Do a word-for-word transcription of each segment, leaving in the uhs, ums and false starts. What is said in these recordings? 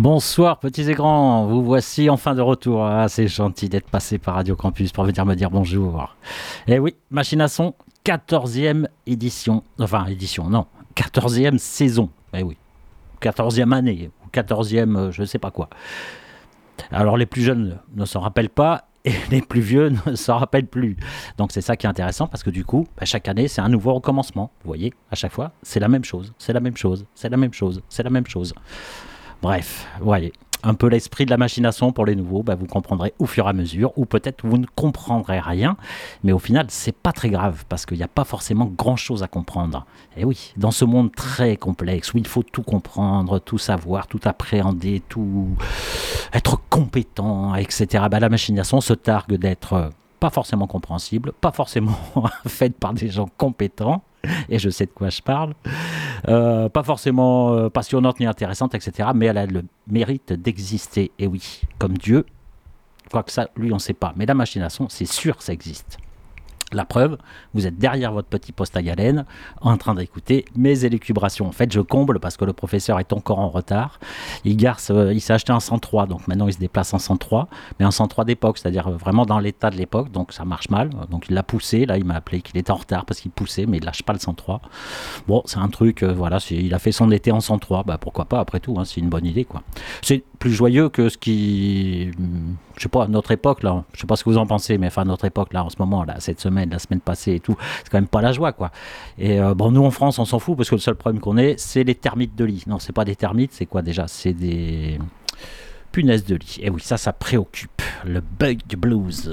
Bonsoir petits et grands, vous voici enfin de retour. Ah, c'est gentil d'être passé par Radio Campus pour venir me dire bonjour. Eh oui, Machine à son, quatorzième édition. Enfin, édition, non, quatorzième saison. Eh oui, quatorzième année, ou quatorzième euh, je sais pas quoi. Alors les plus jeunes ne s'en rappellent pas et les plus vieux ne s'en rappellent plus. Donc c'est ça qui est intéressant parce que du coup, bah, chaque année c'est un nouveau recommencement. Vous voyez, à chaque fois, c'est la même chose, c'est la même chose, c'est la même chose, c'est la même chose. Bref, voyez, un peu l'esprit de la machine à son pour les nouveaux, bah vous comprendrez au fur et à mesure, ou peut-être vous ne comprendrez rien, mais au final, c'est pas très grave, parce qu'il n'y a pas forcément grand-chose à comprendre. Et oui, dans ce monde très complexe, où il faut tout comprendre, tout savoir, tout appréhender, tout être compétent, et cetera, bah la machine à son se targue d'être pas forcément compréhensible, pas forcément faite par des gens compétents, et je sais de quoi je parle, euh, pas forcément euh, passionnante ni intéressante, et cetera. Mais elle a le mérite d'exister, et oui, comme Dieu, quoique ça, lui, on ne sait pas. Mais la machine à son, c'est sûr, ça existe. La preuve, vous êtes derrière votre petit poste à galène en train d'écouter mes élucubrations. En fait, je comble parce que le professeur est encore en retard. Il, garce, euh, il s'est acheté un cent trois, donc maintenant il se déplace en cent trois, mais un cent trois d'époque, c'est-à-dire vraiment dans l'état de l'époque, donc ça marche mal. Donc il l'a poussé, là il m'a appelé qu'il était en retard parce qu'il poussait, mais il lâche pas le cent trois. Bon, c'est un truc, euh, voilà, c'est, il a fait son été en cent trois, bah pourquoi pas après tout, hein, c'est une bonne idée quoi. C'est plus joyeux que ce qui... Je sais pas, à notre époque, là, je sais pas ce que vous en pensez, mais enfin, à notre époque, là, en ce moment, là, cette semaine, la semaine passée et tout, c'est quand même pas la joie, quoi. Et euh, bon, nous, en France, on s'en fout, parce que le seul problème qu'on ait, c'est les termites de lit. Non, c'est pas des termites, c'est quoi déjà? C'est des punaises de lit. Et oui, ça, ça préoccupe. Le bug du blues.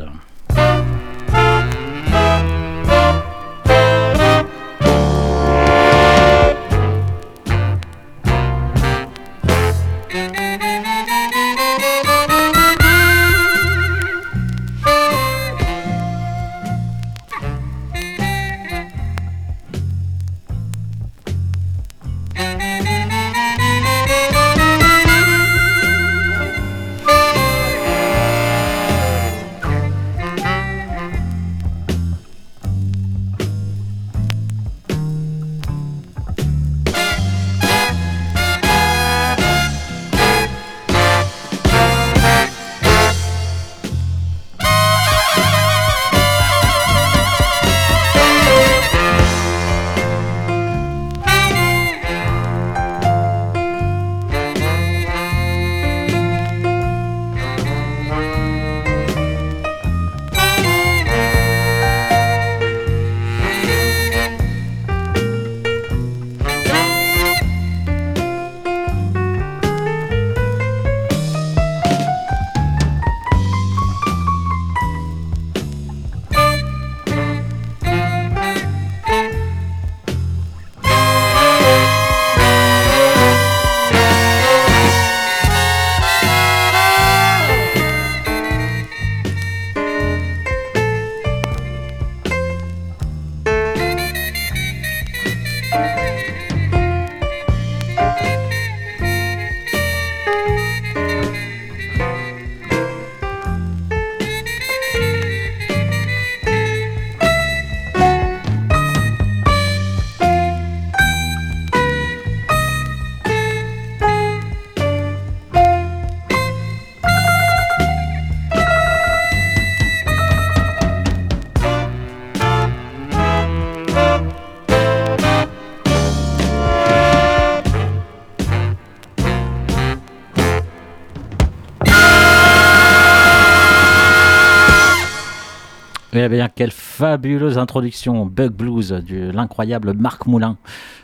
Eh bien, quelle fabuleuse introduction, Bug Blues, de l'incroyable Marc Moulin.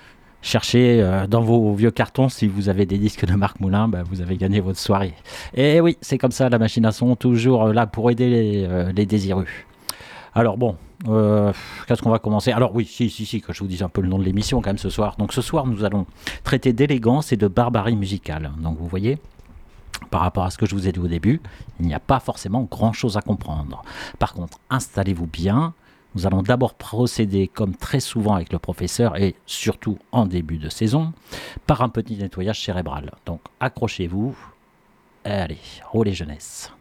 Cherchez euh, dans vos vieux cartons, si vous avez des disques de Marc Moulin, bah, vous avez gagné votre soirée. Et oui, c'est comme ça, la machine à son, toujours euh, là pour aider les, euh, les désireux. Alors bon, euh, qu'est-ce qu'on va commencer? Alors oui, si, si, si, que je vous dise un peu le nom de l'émission quand même ce soir. Donc ce soir, nous allons traiter d'élégance et de barbarie musicale. Donc vous voyez, par rapport à ce que je vous ai dit au début, il n'y a pas forcément grand-chose à comprendre. Par contre, installez-vous bien. Nous allons d'abord procéder, comme très souvent avec le professeur, et surtout en début de saison, par un petit nettoyage cérébral. Donc accrochez-vous. Allez, roulez jeunesse.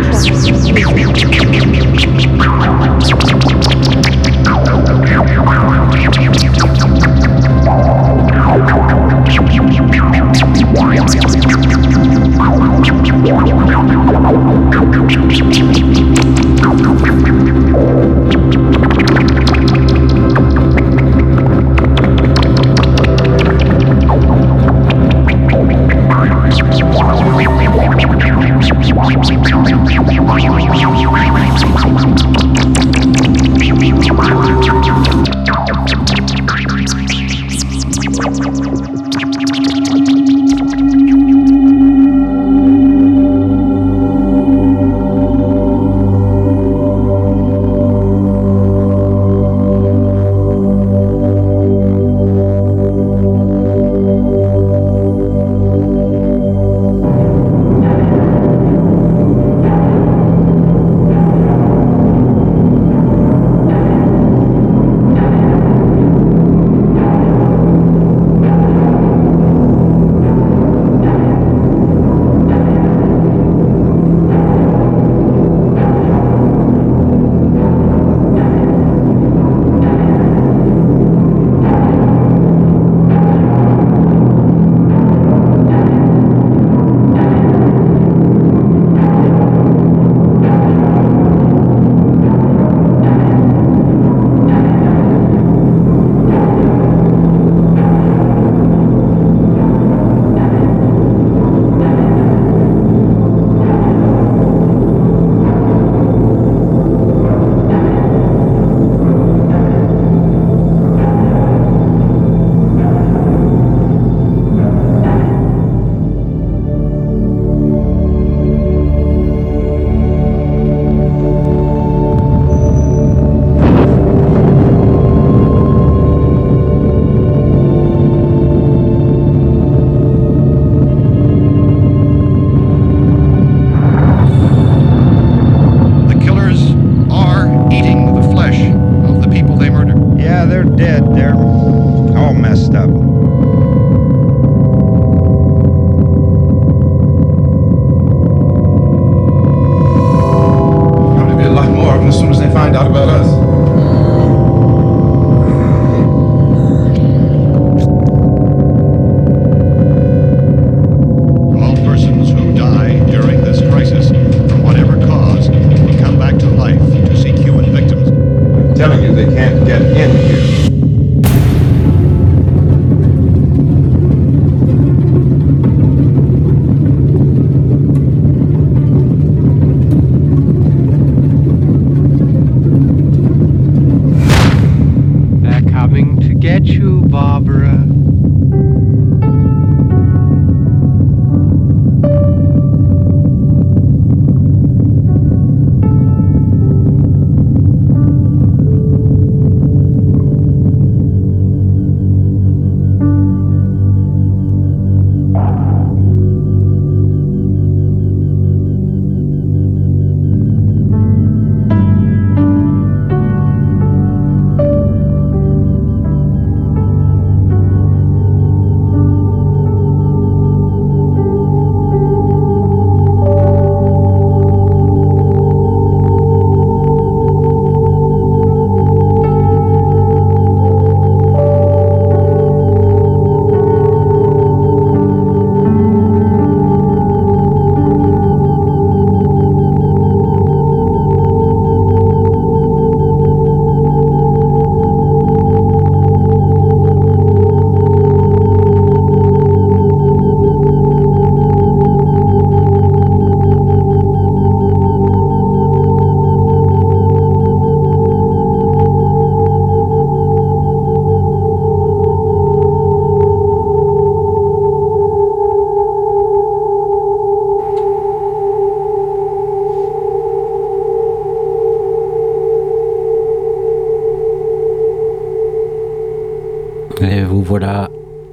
Et vous voilà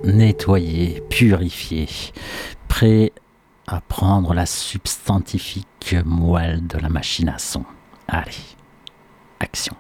nettoyé, purifié, prêt à prendre la substantifique moelle de la machine à son. Allez, action.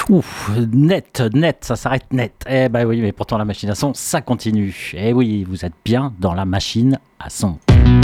Ouf, net, net, ça s'arrête net. Eh ben oui, mais pourtant la machine à son, ça continue. Eh oui, vous êtes bien dans la machine à son.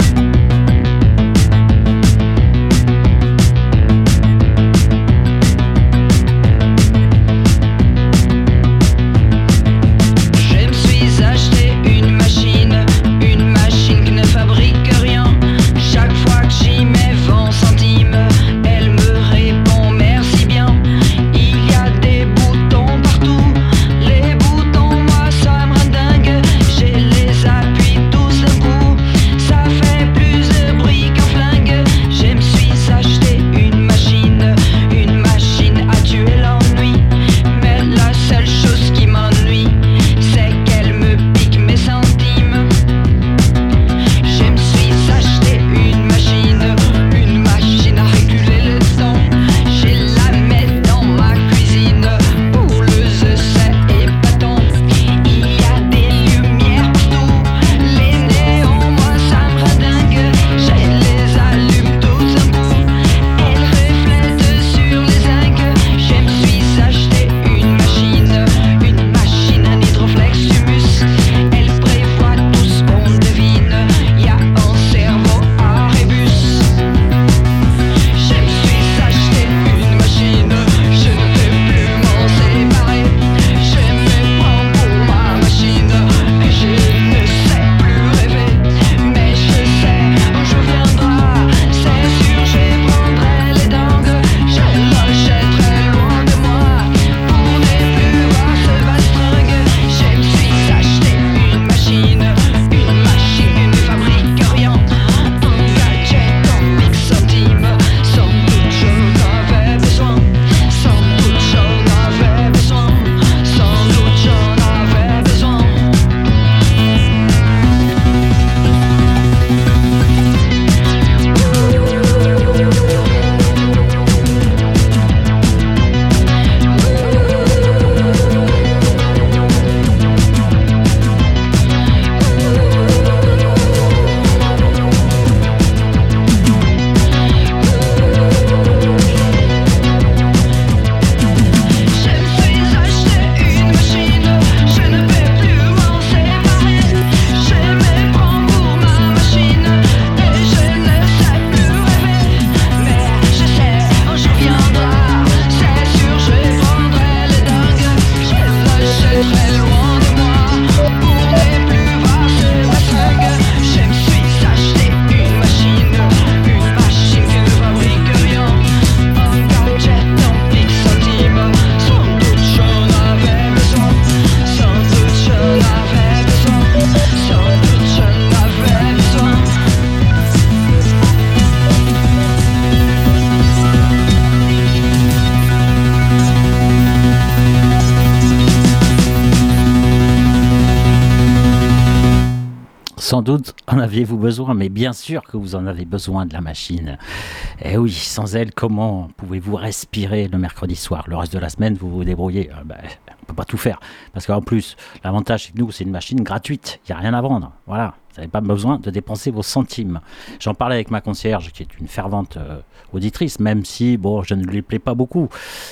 Sans doute en aviez-vous besoin, mais bien sûr que vous en avez besoin de la machine. Et oui, sans elle, comment pouvez-vous respirer le mercredi soir? Le reste de la semaine, vous vous débrouillez. Euh, ben, on ne peut pas tout faire. Parce qu'en plus, l'avantage, c'est que nous, c'est une machine gratuite. Il n'y a rien à vendre. Voilà. Vous n'avez pas besoin de dépenser vos centimes. J'en parlais avec ma concierge, qui est une fervente euh, auditrice, même si, bon, je ne lui plais pas beaucoup.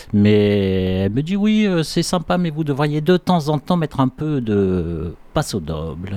Mais elle me dit, oui, euh, c'est sympa, mais vous devriez de temps en temps mettre un peu de passe au double.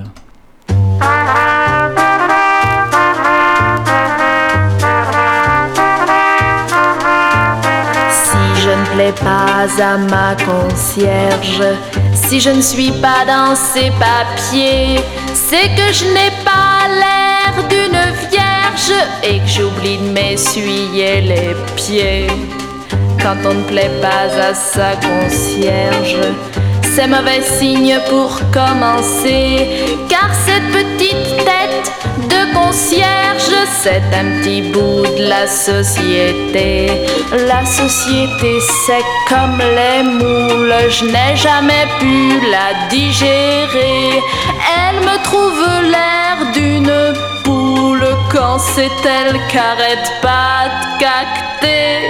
Si je ne plais pas à ma concierge, si je ne suis pas dans ses papiers, c'est que je n'ai pas l'air d'une vierge et que j'oublie de m'essuyer les pieds. Quand on ne plaît pas à sa concierge, c'est mauvais signe pour commencer, car cette petite tête de concierge, c'est un petit bout de la société. La société, c'est comme les moules, je n'ai jamais pu la digérer. Elle me trouve l'air d'une poule quand c'est elle qui arrête pas de cacter.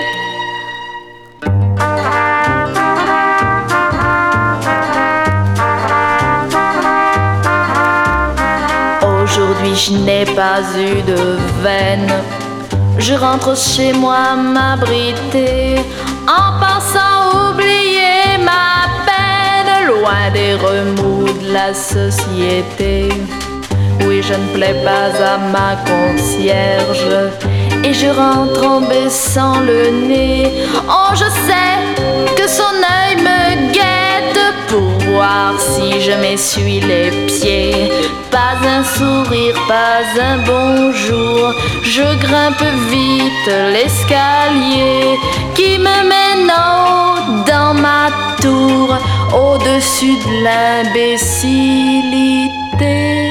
Aujourd'hui je n'ai pas eu de veine, je rentre chez moi m'abriter en pensant oublier la société. Oui, je ne plais pas à ma concierge et je rentre en baissant le nez. Oh, je sais que son œil me guette pour voir si je m'essuie les pieds. Pas un sourire, pas un bonjour. Je grimpe vite l'escalier qui me mène haut dans ma tour, au-dessus de l'imbécilité.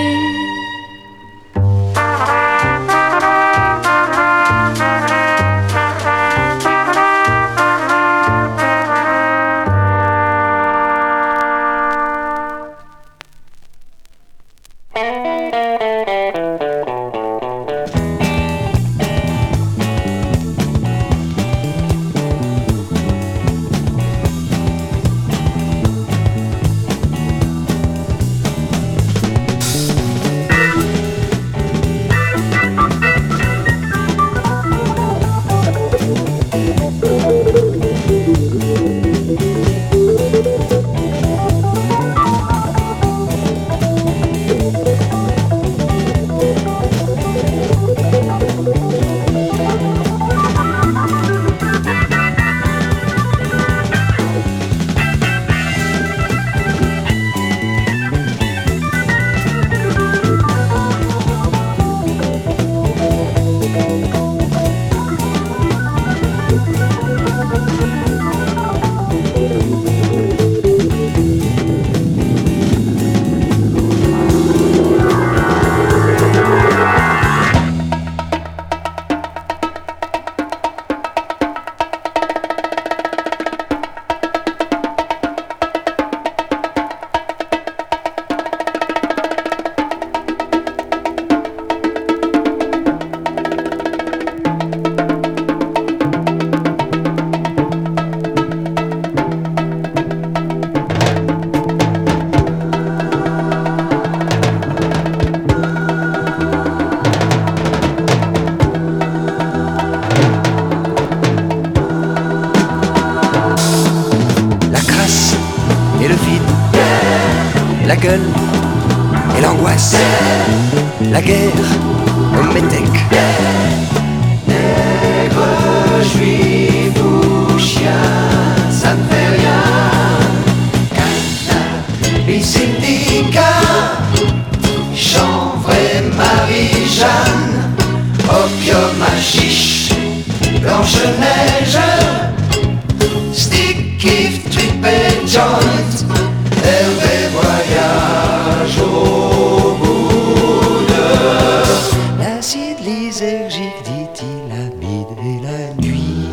La gueule et l'angoisse, la guerre au métèque. Nègre, juif ou chien, ça ne fait rien. Cannabis indica, chanvre et Marie-Jeanne, opium à chiche, Blanche-Neige, stick, kiff, trip et joint. Hervé voyage au bout de l'acide lysergique, dit-il, la bide et la nuit.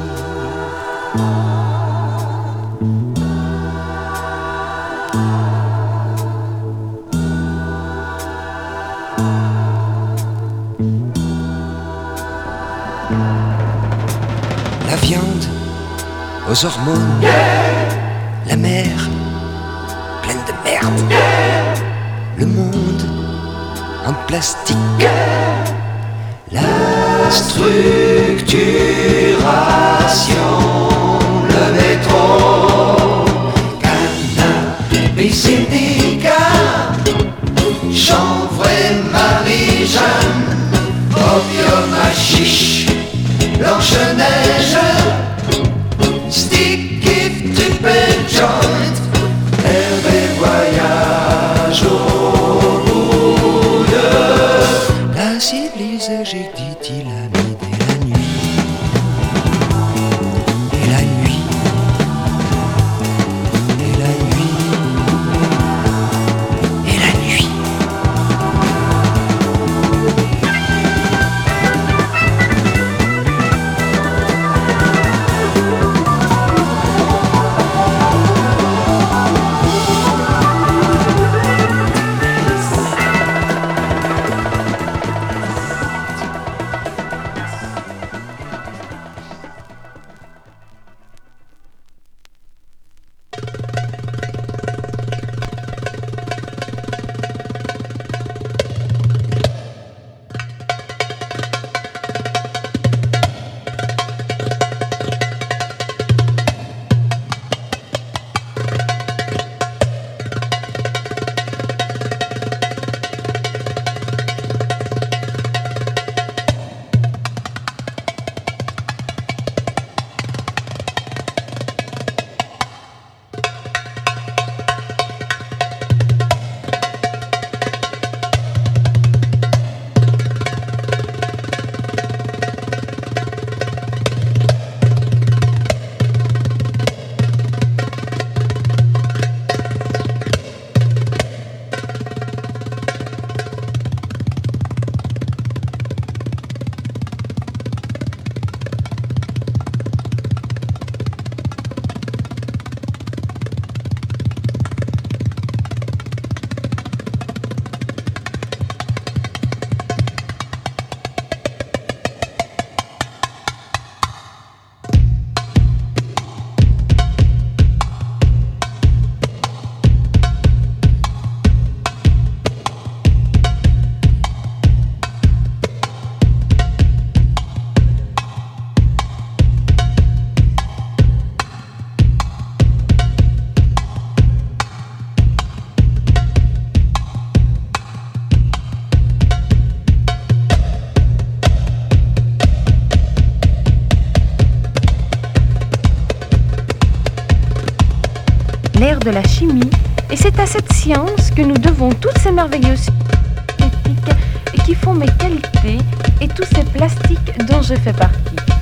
La viande aux hormones, la mer pleine de merde, le monde en plastique, la structuration, le métro, cannabis indica, chanvre et Marie-Jeanne, opium à chiche, Blanche-Neige, stick, if, trip et joint. Hervé voyage au bout de l'acide lysergique, dit-il, la nuit et la nuit. Et la nuit. Et la nuit. Et la nuit. l'ère de la chimie, et c'est à cette science que nous devons toutes ces merveilleuses esthétiques qui font mes qualités et tous ces plastiques dont je fais partie.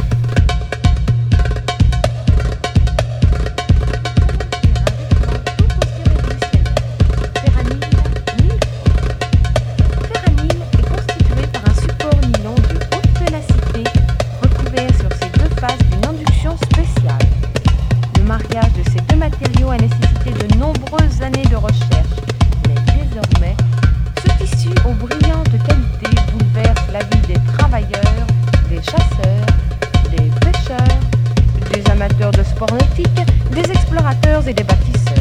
Des explorateurs et des bâtisseurs.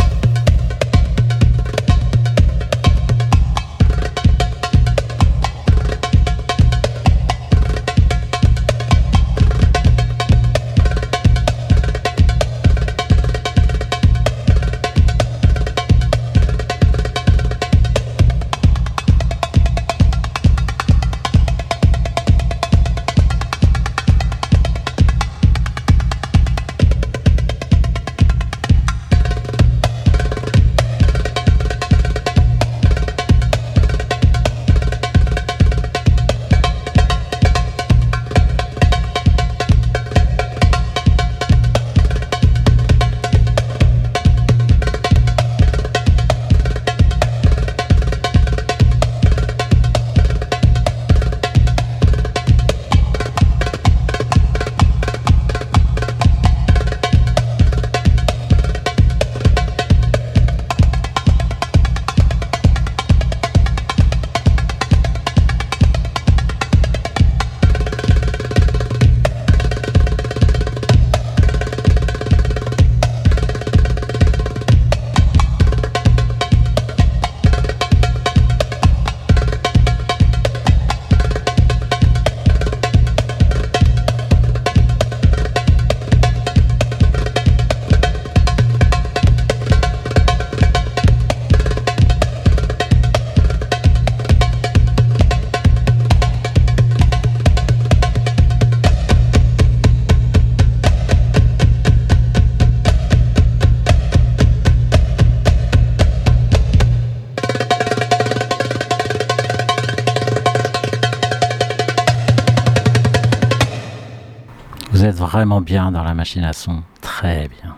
Vous êtes vraiment bien dans la machine à son, très bien.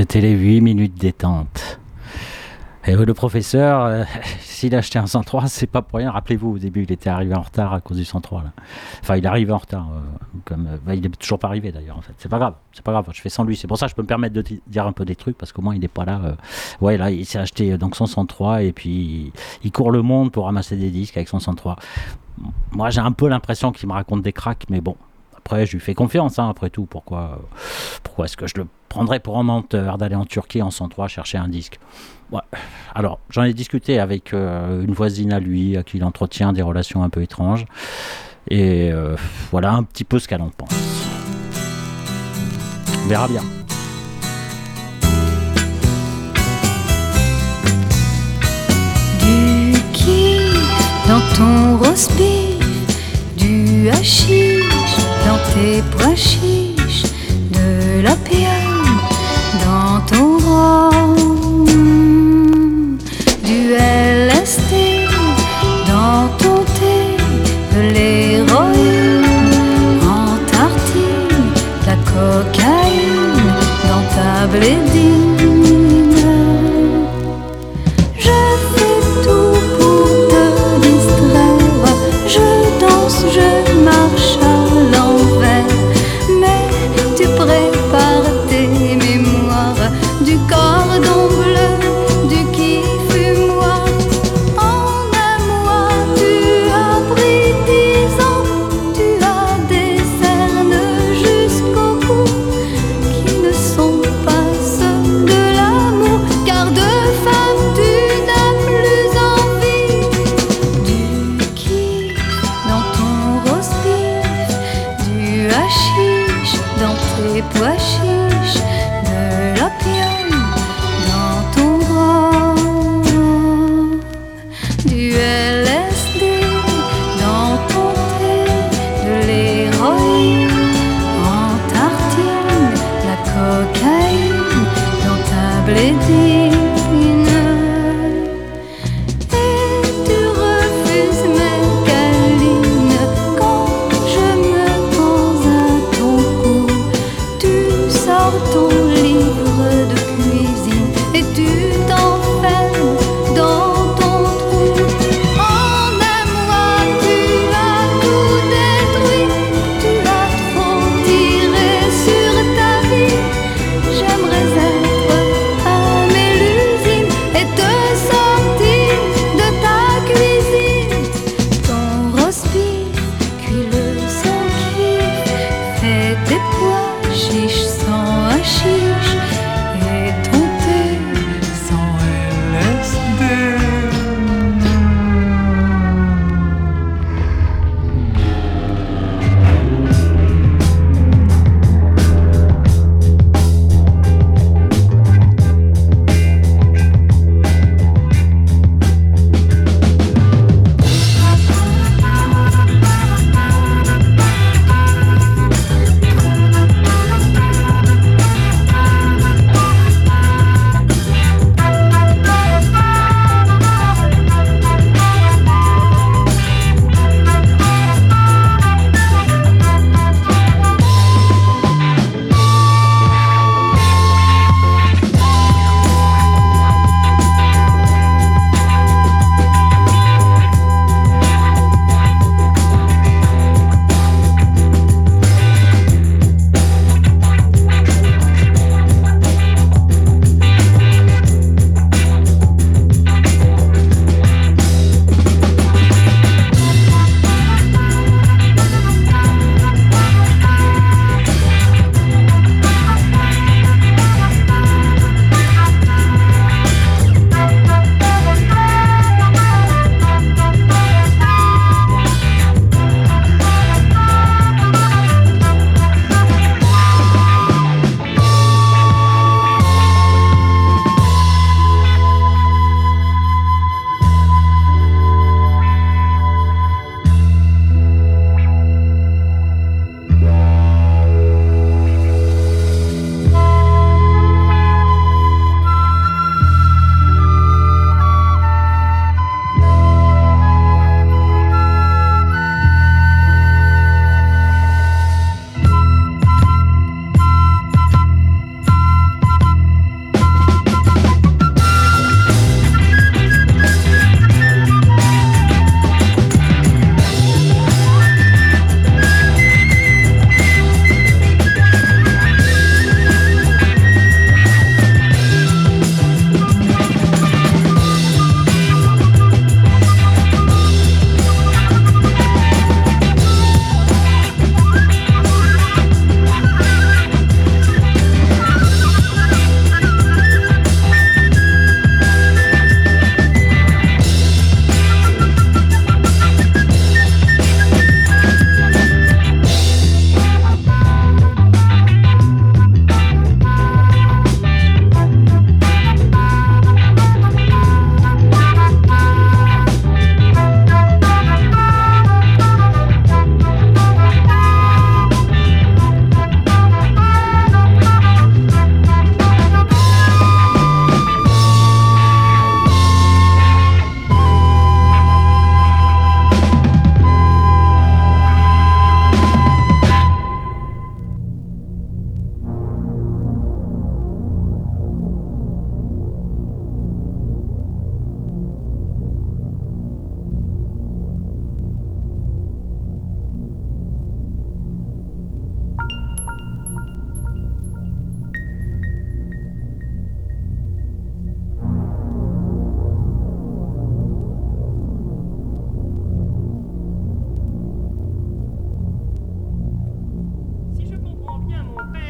c'était les huit minutes détente. Et le professeur, euh, s'il a acheté un cent trois, c'est pas pour rien. Rappelez-vous, au début, il était arrivé en retard à cause du cent trois. Là. Enfin, il est arrivé en retard. Euh, comme, euh, bah, il est toujours pas arrivé d'ailleurs. En fait, c'est pas grave. C'est pas grave. Je fais sans lui. C'est pour ça que je peux me permettre de t- dire un peu des trucs parce qu'au moins il est pas là. Euh. Ouais, là, il s'est acheté euh, donc son cent trois et puis il, il court le monde pour ramasser des disques avec son cent trois. Moi, j'ai un peu l'impression qu'il me raconte des cracks, mais bon. Après, je lui fais confiance, hein, après tout. Pourquoi, euh, pourquoi est-ce que je le prendrais pour un menteur d'aller en Turquie en cent trois chercher un disque? Ouais. Alors, j'en ai discuté avec euh, une voisine à lui, à qui il entretient des relations un peu étranges. Et euh, voilà un petit peu ce qu'elle en pense. On verra bien. Du kiff dans ton roast beef, du hashish dans tes pois chiches, de l'opium dans ton rhum, du L S D dans ton thé, de l'héroïne en tartine, de la cocaïne dans ta blédine. Je fais tout pour te distraire, je danse, je marche à l'envers, mais tu prépares tes mémoires du cordon bleu, du qui fut moi. En un mois tu as pris dix ans, tu as des cernes jusqu'au cou qui ne sont pas ceux de l'amour, car de femme tu n'as plus envie. Du kiff dans ton roast beef, du hashish dans tes pois chiches, de l'opium dans ton rhum, du L S D dans ton thé, de l'héroïne en tartine, la cocaïne dans ta blédine. Et tu refuses mes câlines quand je me pose à ton cou. Tu sors ton livre de cuisine et tu t'enfermes dans ton trou. En un mois tu as tout détruit, tu as trop tiré sur ta vie. J'aimerais être à Mélusine et te sortir de ta cuisine. Ton roast beef, cuis-le sans kiff, fais tes pois chiches sans hachis.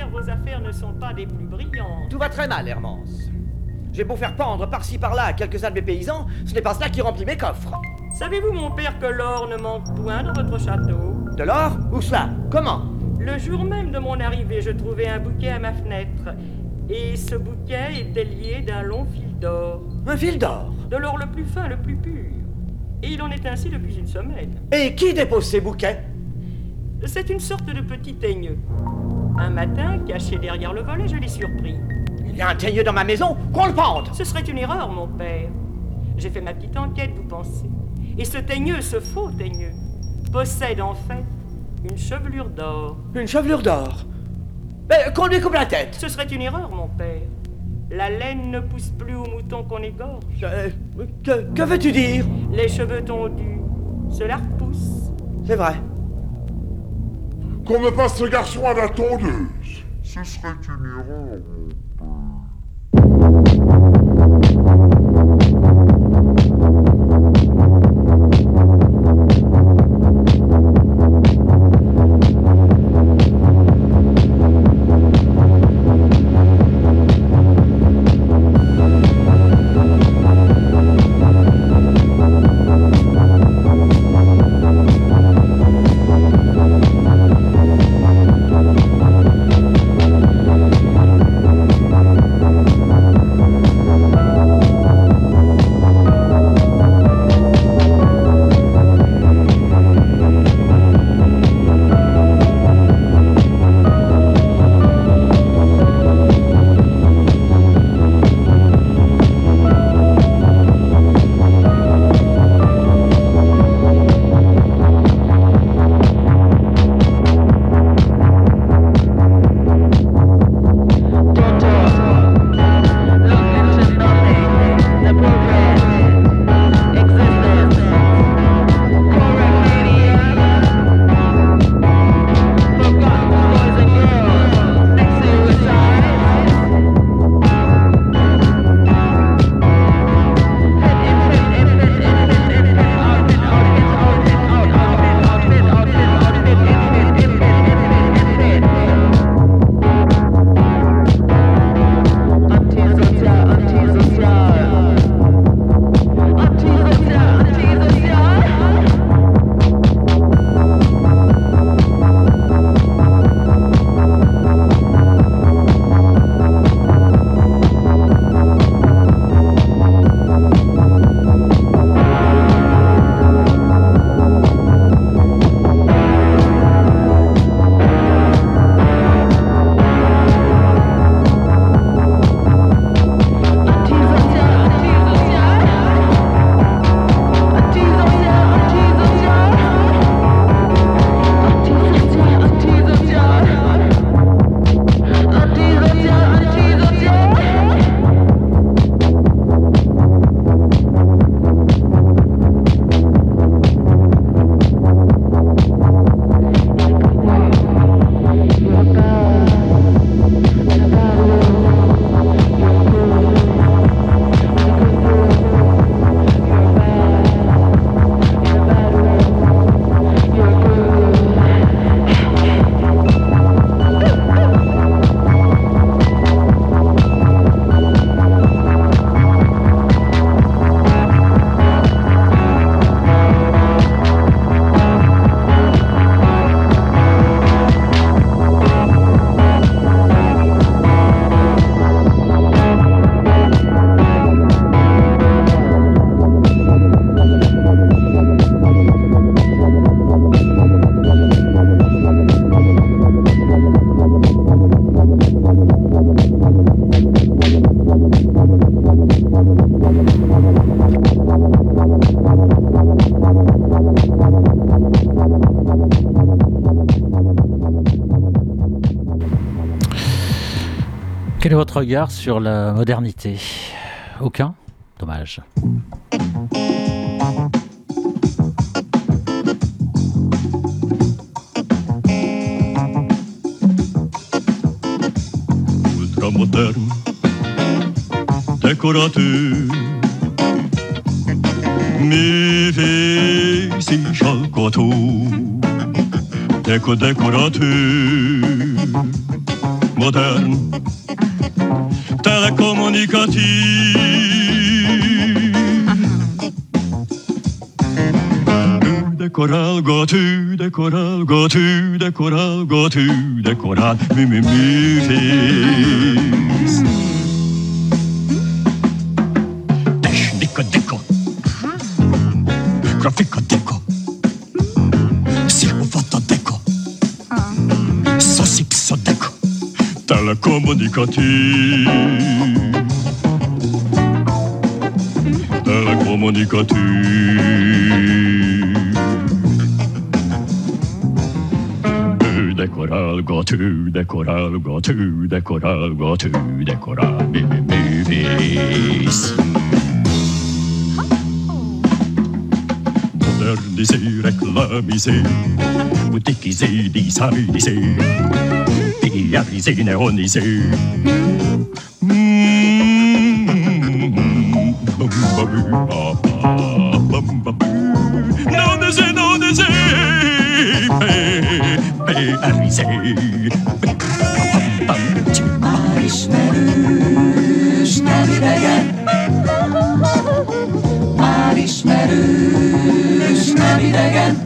Notaire, vos affaires ne sont pas des plus brillantes. Tout va très mal, Hermance. J'ai beau faire pendre par-ci par-là à quelques-uns de mes paysans, ce n'est pas cela qui remplit mes coffres. Savez-vous, mon père, que l'or ne manque point dans votre château? De l'or? Où cela? Comment? Le jour même de mon arrivée, je trouvai un bouquet à ma fenêtre. Et ce bouquet était lié d'un long fil d'or. Un fil d'or? De l'or le plus fin, le plus pur. Et il en est ainsi depuis une semaine. Et qui dépose ces bouquets? C'est une sorte de petit teigneux. Un matin, caché derrière le volet, je l'ai surpris. Il y a un teigneux dans ma maison? Qu'on le pende! Ce serait une erreur, mon père. J'ai fait ma petite enquête, vous pensez. Et ce teigneux, ce faux teigneux, possède en fait une chevelure d'or. Une chevelure d'or? Mais qu'on lui coupe la tête! Ce serait une erreur, mon père. La laine ne pousse plus aux moutons qu'on égorge. Euh, que que veux-tu dire? Les cheveux tondus, cela repousse. C'est vrai. Qu'on me passe ce garçon à la tondeuse. Ce serait une erreur. Quel est votre regard sur la modernité? Aucun? Dommage. Ultra moderno, decorato, mi vesi sciacquato, deco decorato, moderne, telecomunicativ. Decoral, go to, decoral, go to, decoral, go to, decoral, mi mi mi fis. Technico deco, grafico deco, siamo foto deco, sosipso deco, telecomunicativ. Telecomunicativ. Decoral, go to, decoral, go to, decoral, go to, decoral, mi mi mi vis. Moderniser, réclamiser, boutiquiser, designiser, idéaliser, néoniser. Non désir, non désir, Péarisé. Már ismerős, nem idegen. Már ismerős, nem idegen.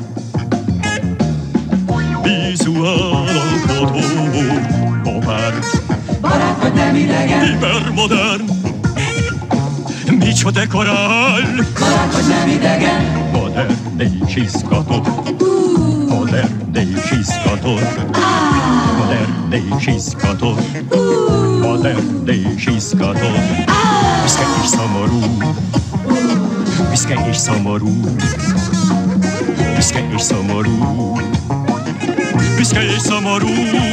Visuálalkotó, popár, barát vagy nem idegen. hipermodern, micsoda dekorál, barát vagy nem idegen. Modern és izgatott, modern és izgatott, modern és izgatott, modern és izgatott. Büszke és szomorú, büszke és szomorú, büszke és szomorú, büszke és szomorú.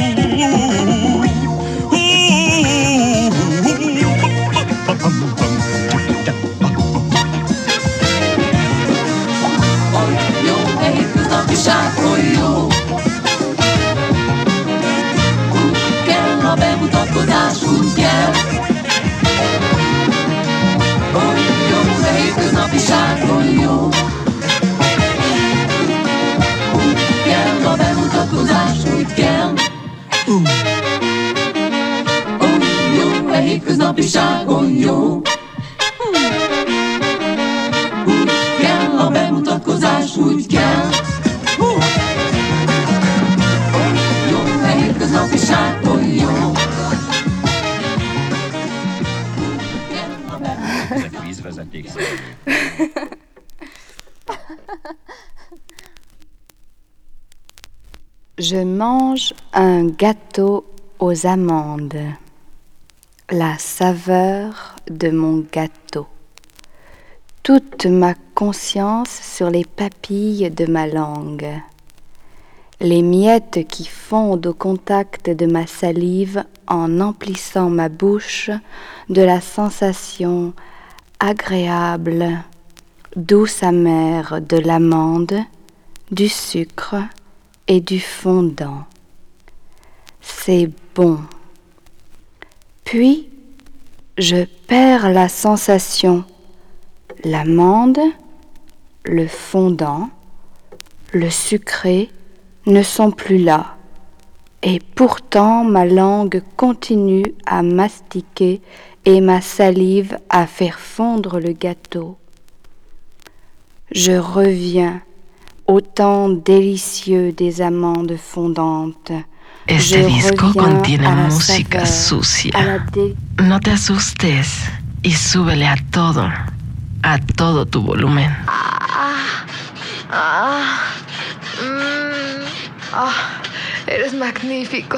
Oly jó, úgy kell a bemutatkozás, úgy kell. Oly jó, a hétköznapiság, oly jó. Úgy kell a bemutatkozás, úgy kell. Oly jó, a hétköznapiság, oly jó. Úgy kell a bemutatkozás, úgy kell. Je mange un gâteau aux amandes, la saveur de mon gâteau, toute ma conscience sur les papilles de ma langue, les miettes qui fondent au contact de ma salive en emplissant ma bouche de la sensation agréable, douce amère de l'amande, du sucre et du fondant. C'est bon. Puis, je perds la sensation. L'amande, le fondant, le sucré ne sont plus là. Et pourtant, ma langue continue à mastiquer et ma salive à faire fondre le gâteau. Je reviens au temps délicieux des amandes fondantes. Este Je disco reviens contiene à la música saveur, sucia. à la dé- No te asustes y súbele a todo, a todo tu volumen. Ah, ah, mm, ah, eres magnífico.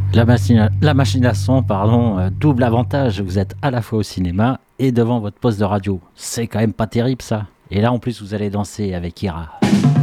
La machine, la machine à son, pardon, euh, double avantage, vous êtes à la fois au cinéma et devant votre poste de radio. C'est quand même pas terrible ça. Et là en plus vous allez danser avec Ira.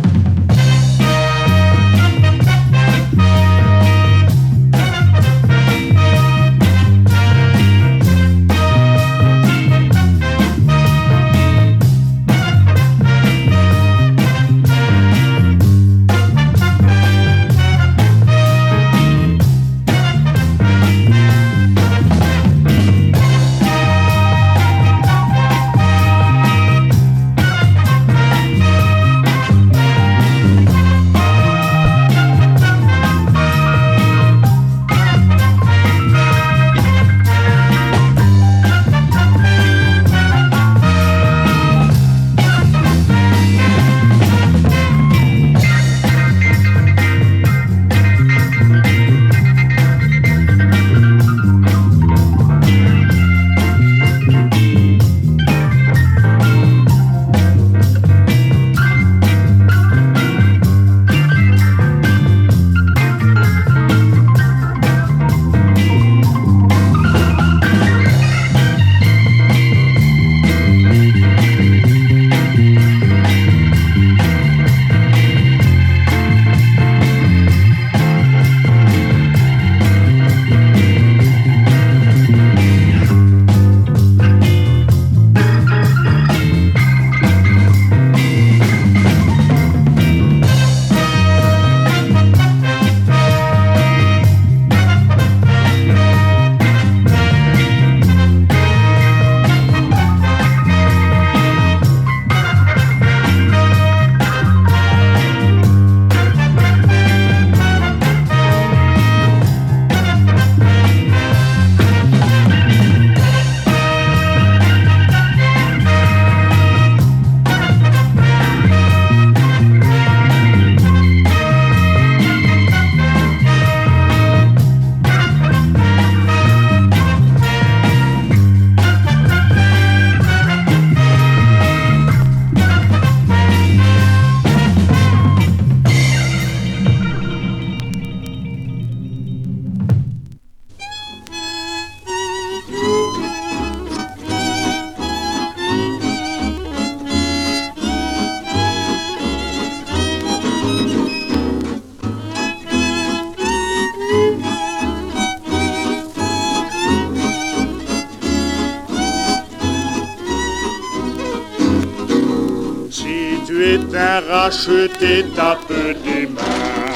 Racheter tape des mains.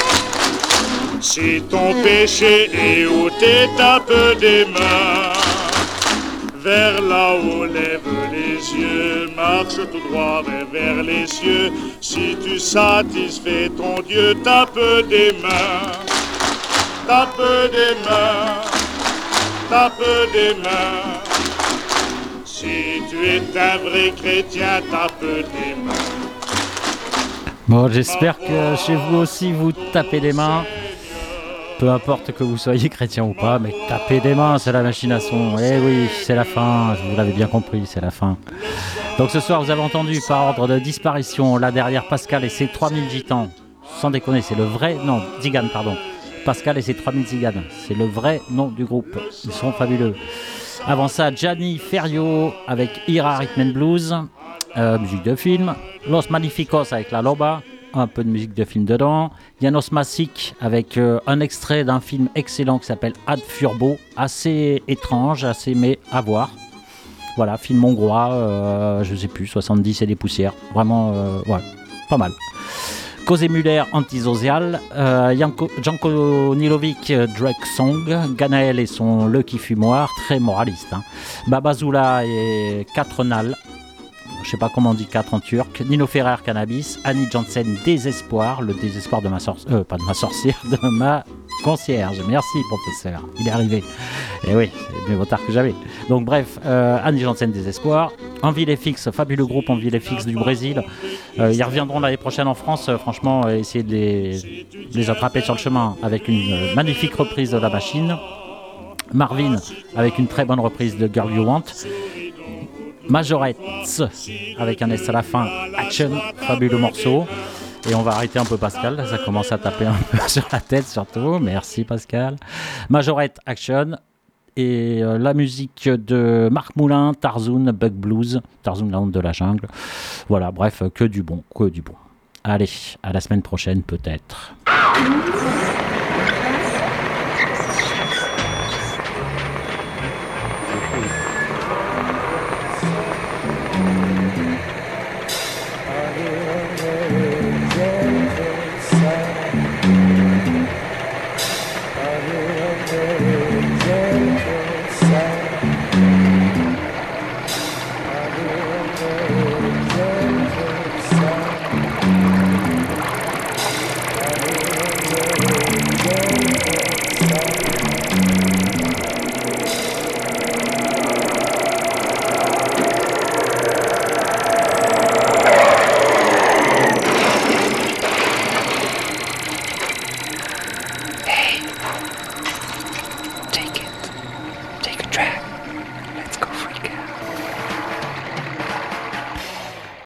Si ton péché est ôté, tape des mains. Vers là-haut, lève les yeux, marche tout droit vers, vers les cieux. Si tu satisfais ton Dieu, tape des mains. Tape des mains, tape des mains. Si tu es un vrai chrétien, tape des mains. Bon, j'espère que chez vous aussi vous tapez des mains. Peu importe que vous soyez chrétien ou pas, mais tapez des mains, c'est la machine à son. Eh oui, c'est la fin, vous l'avez bien compris, c'est la fin. Donc ce soir, vous avez entendu par ordre de disparition, là derrière Pascal et ses trois mille gitans. Sans déconner, c'est le vrai... Non, Zigan, pardon. Pascal et ses trois mille ziganes. C'est le vrai nom du groupe. Ils sont fabuleux. Avant ça, Gianni Ferrio avec Ira Rhythm and Blues. Euh, musique de film. Los Magnificos avec La Loba, un peu de musique de film dedans. Janos Masic avec euh, un extrait d'un film excellent qui s'appelle Ad Furbo, assez étrange, assez mais à voir. Voilà, film hongrois, euh, je sais plus, soixante-dix et des poussières. Vraiment, euh, ouais, pas mal. Kozé Muller, Antisocial, euh, Janko, Janko Nilovic, Drake Song, Ganaël et son Le qui fumoir, très moraliste. Hein. Babazoula et Katronal. Je sais pas comment on dit quatre en turc. Nino Ferrer, Cannabis. Annie Janssen, Désespoir. Le désespoir de ma sorcière. Euh, pas de ma sorcière, de ma concierge. Merci, professeur. Il est arrivé. Et oui, c'est mieux vaut tard que jamais. Donc, bref, euh, Annie Janssen, Désespoir. Envie F X, fabuleux groupe Envie F X du Brésil. Euh, ils reviendront l'année prochaine en France. Euh, franchement, euh, essayer de les, de les attraper sur le chemin avec une euh, magnifique reprise de La Machine. Marvin, avec une très bonne reprise de Girl You Want. Majorettes avec un S à la fin, Action, fabuleux morceau. Et on va arrêter un peu Pascal, là, ça commence à taper un peu sur la tête surtout. Merci Pascal. Majorette Action. Et euh, la musique de Marc Moulin, Tarzoun, Bug Blues, Tarzoun, la honte de la jungle. Voilà, bref, que du bon, que du bon. Allez, à la semaine prochaine peut-être.